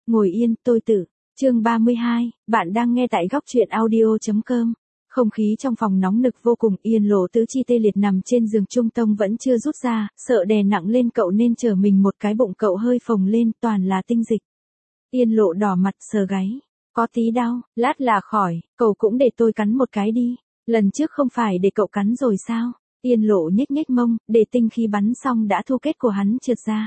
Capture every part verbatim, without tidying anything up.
Ngồi yên, tôi tự. Chương ba mươi hai, bạn đang nghe tại góc truyện audio chấm com. Không khí trong phòng nóng nực vô cùng, Yên Lộ tứ chi tê liệt nằm trên giường, Trung Tông vẫn chưa rút ra, sợ đè nặng lên cậu nên chở mình một cái, bụng cậu hơi phồng lên, toàn là tinh dịch. Yên Lộ đỏ mặt sờ gáy. Có tí đau, lát là khỏi, cậu cũng để tôi cắn một cái đi. Lần trước không phải để cậu cắn rồi sao? Yên Lộ nhếch nhếch mông, để tinh khí bắn xong đã thu kết của hắn trượt ra.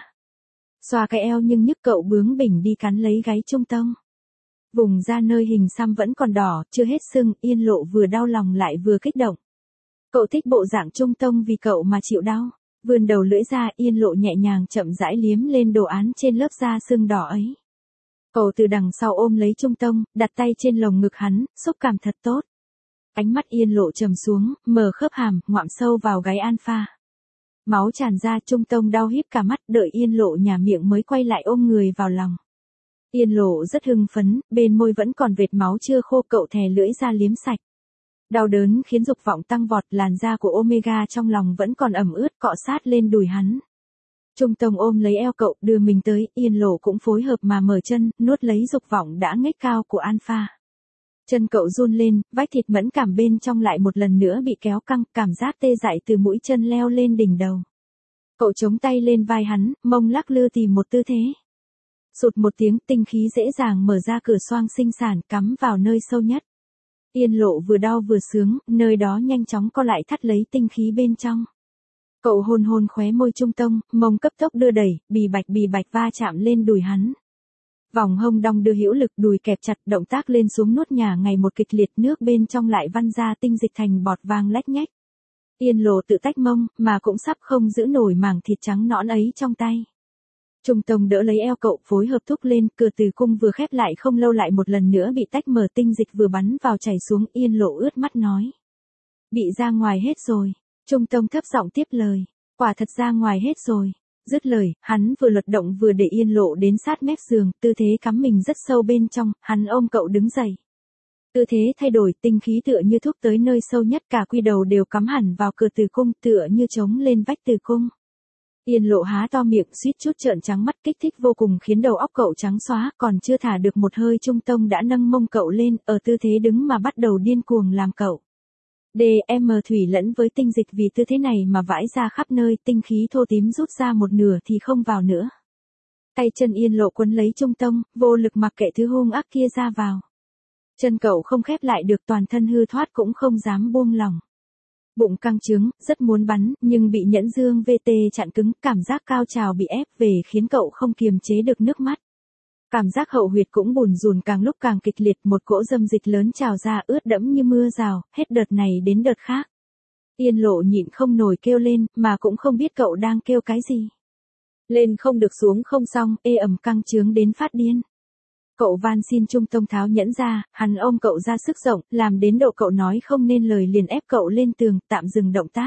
Xoa cái eo nhưng nhức, cậu bướng bỉnh đi cắn lấy gáy Trung Tông. Vùng da nơi hình xăm vẫn còn đỏ, chưa hết sưng, Yên Lộ vừa đau lòng lại vừa kích động. Cậu thích bộ dạng Trung Tông vì cậu mà chịu đau. Vươn đầu lưỡi ra, Yên Lộ nhẹ nhàng chậm rãi liếm lên đồ án trên lớp da sưng đỏ ấy. Cậu từ đằng sau ôm lấy Trung Tông, đặt tay trên lồng ngực hắn, xúc cảm thật tốt. Ánh mắt Yên Lộ trầm xuống, mở khớp hàm, ngoạm sâu vào gáy Alpha. Máu tràn ra, Trung Tông đau híp cả mắt, đợi Yên Lộ nhả miệng mới quay lại ôm người vào lòng. Yên Lộ rất hưng phấn, bên môi vẫn còn vệt máu chưa khô, cậu thè lưỡi ra liếm sạch. Đau đớn khiến dục vọng tăng vọt, làn da của Omega trong lòng vẫn còn ẩm ướt, cọ sát lên đùi hắn. Trung Tông ôm lấy eo cậu, đưa mình tới, Yên Lộ cũng phối hợp mà mở chân, nuốt lấy dục vọng đã ngếch cao của Alpha. Chân cậu run lên, vách thịt mẫn cảm bên trong lại một lần nữa bị kéo căng, cảm giác tê dại từ mũi chân leo lên đỉnh đầu. Cậu chống tay lên vai hắn, mông lắc lư tìm một tư thế. Sụt một tiếng, tinh khí dễ dàng mở ra cửa xoang sinh sản, cắm vào nơi sâu nhất. Yên Lộ vừa đau vừa sướng, nơi đó nhanh chóng co lại thắt lấy tinh khí bên trong. Cậu hôn hôn khóe môi Trung Tông, mông cấp tốc đưa đẩy, bì bạch bì bạch va chạm lên đùi hắn. Vòng hông đong đưa hữu lực, đùi kẹp chặt, động tác lên xuống nuốt nhả ngày một kịch liệt, nước bên trong lại văng ra tinh dịch thành bọt vàng lách nhách. Yên Lộ tự tách mông, mà cũng sắp không giữ nổi mảng thịt trắng nõn ấy trong tay. Trung Tông đỡ lấy eo cậu, phối hợp thúc lên, cửa tử cung vừa khép lại không lâu lại một lần nữa bị tách mở, tinh dịch vừa bắn vào chảy xuống, Yên Lộ ướt mắt nói. Bị ra ngoài hết rồi. Trung Tông thấp giọng tiếp lời. Quả thật ra ngoài hết rồi. Dứt lời, hắn vừa luật động vừa để Yên Lộ đến sát mép giường, tư thế cắm mình rất sâu bên trong, hắn ôm cậu đứng dậy. Tư thế thay đổi, tinh khí tựa như thúc tới nơi sâu nhất, cả quy đầu đều cắm hẳn vào cửa tử cung, tựa như chống lên vách tử cung. Yên Lộ há to miệng, suýt chút trợn trắng mắt, kích thích vô cùng khiến đầu óc cậu trắng xóa, còn chưa thả được một hơi Trung Tông đã nâng mông cậu lên, ở tư thế đứng mà bắt đầu điên cuồng làm cậu. đê em thủy lẫn với tinh dịch vì tư thế này mà vãi ra khắp nơi, tinh khí thô tím rút ra một nửa thì không vào nữa. Tay chân Yên Lộ quấn lấy Trung Tông, vô lực mặc kệ thứ hung ác kia ra vào. Chân cậu không khép lại được, toàn thân hư thoát cũng không dám buông lỏng. Bụng căng trướng, rất muốn bắn, nhưng bị nhẫn dương vê tê chặn cứng, cảm giác cao trào bị ép về khiến cậu không kiềm chế được nước mắt. Cảm giác hậu huyệt cũng bùn rùn càng lúc càng kịch liệt, một cỗ dâm dịch lớn trào ra ướt đẫm như mưa rào, hết đợt này đến đợt khác. Yên Lộ nhịn không nổi kêu lên, mà cũng không biết cậu đang kêu cái gì. Lên không được xuống không xong, ê ẩm căng trướng đến phát điên. Cậu van xin Trung Tông tháo nhẫn ra, hắn ôm cậu ra sức rộng, làm đến độ cậu nói không nên lời liền ép cậu lên tường, tạm dừng động tác.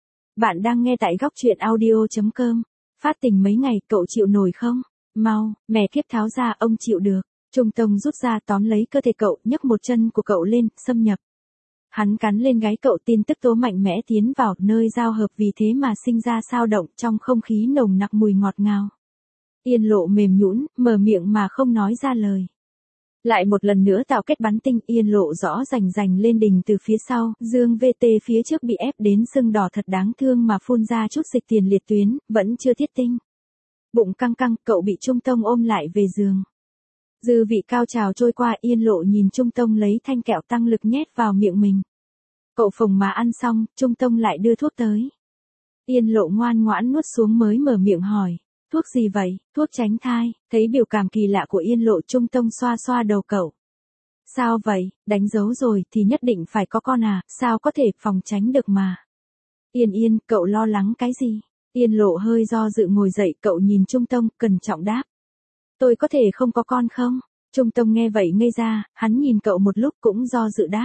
Bạn đang nghe tại góc truyện audio chấm com. Phát tình mấy ngày, cậu chịu nổi không? Mau, mẹ kiếp tháo ra, ông chịu được. Trung Tông rút ra tóm lấy cơ thể cậu, nhấc một chân của cậu lên, xâm nhập. Hắn cắn lên gáy cậu, tin tức tố mạnh mẽ tiến vào nơi giao hợp, vì thế mà sinh ra sao động trong không khí nồng nặc mùi ngọt ngào. Yên Lộ mềm nhũn, mở miệng mà không nói ra lời. Lại một lần nữa tạo kết bắn tinh, Yên Lộ rõ rành rành lên đỉnh từ phía sau, dương vê tê phía trước bị ép đến sưng đỏ thật đáng thương mà phun ra chút dịch tiền liệt tuyến, vẫn chưa thiết tinh. Bụng căng căng, cậu bị Trung Tông ôm lại về giường. Dư vị cao trào trôi qua, Yên Lộ nhìn Trung Tông lấy thanh kẹo tăng lực nhét vào miệng mình. Cậu phồng má ăn xong, Trung Tông lại đưa thuốc tới. Yên Lộ ngoan ngoãn nuốt xuống mới mở miệng hỏi. Thuốc gì vậy? Thuốc tránh thai. Thấy biểu cảm kỳ lạ của Yên Lộ, Trung Tông xoa xoa đầu cậu. Sao vậy? Đánh dấu rồi thì nhất định phải có con à, sao có thể phòng tránh được mà. Yên Yên, cậu lo lắng cái gì? Yên Lộ hơi do dự ngồi dậy, cậu nhìn Trung Tông, cẩn trọng đáp. Tôi có thể không có con không? Trung Tông nghe vậy ngây ra, hắn nhìn cậu một lúc cũng do dự đáp.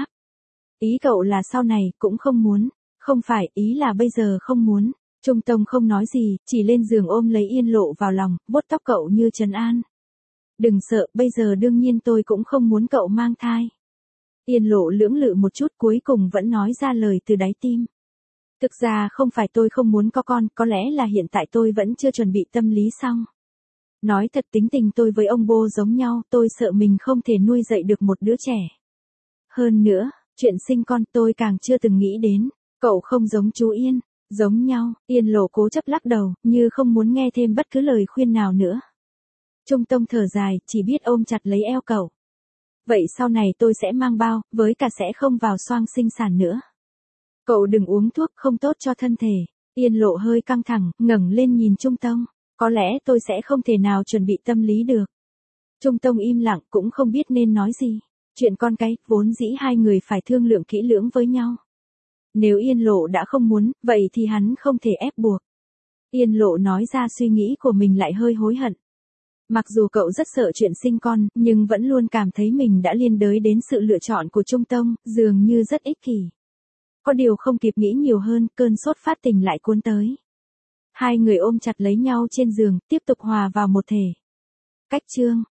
Ý cậu là sau này, cũng không muốn. Không phải, ý là bây giờ không muốn. Trung Tông không nói gì, chỉ lên giường ôm lấy Yên Lộ vào lòng, vuốt tóc cậu như trấn an. Đừng sợ, bây giờ đương nhiên tôi cũng không muốn cậu mang thai. Yên Lộ lưỡng lự một chút, cuối cùng vẫn nói ra lời từ đáy tim. Thực ra không phải tôi không muốn có con, có lẽ là hiện tại tôi vẫn chưa chuẩn bị tâm lý xong. Nói thật tính tình tôi với ông bô giống nhau, tôi sợ mình không thể nuôi dạy được một đứa trẻ. Hơn nữa, chuyện sinh con tôi càng chưa từng nghĩ đến. Cậu không giống chú Yên. Giống nhau, Yên Lộ cố chấp lắc đầu, như không muốn nghe thêm bất cứ lời khuyên nào nữa. Trung Tông thở dài, chỉ biết ôm chặt lấy eo cậu. Vậy sau này tôi sẽ mang bao, với cả sẽ không vào xoang sinh sản nữa. Cậu đừng uống thuốc không tốt cho thân thể. Yên Lộ hơi căng thẳng, ngẩng lên nhìn Trung Tông. Có lẽ tôi sẽ không thể nào chuẩn bị tâm lý được. Trung Tông im lặng cũng không biết nên nói gì. Chuyện con cái, vốn dĩ hai người phải thương lượng kỹ lưỡng với nhau. Nếu Yên Lộ đã không muốn, vậy thì hắn không thể ép buộc. Yên Lộ nói ra suy nghĩ của mình lại hơi hối hận. Mặc dù cậu rất sợ chuyện sinh con, nhưng vẫn luôn cảm thấy mình đã liên đới đến sự lựa chọn của Trung Tông, dường như rất ích kỷ. Có điều không kịp nghĩ nhiều hơn, cơn sốt phát tình lại cuốn tới. Hai người ôm chặt lấy nhau trên giường, tiếp tục hòa vào một thể. Cách chương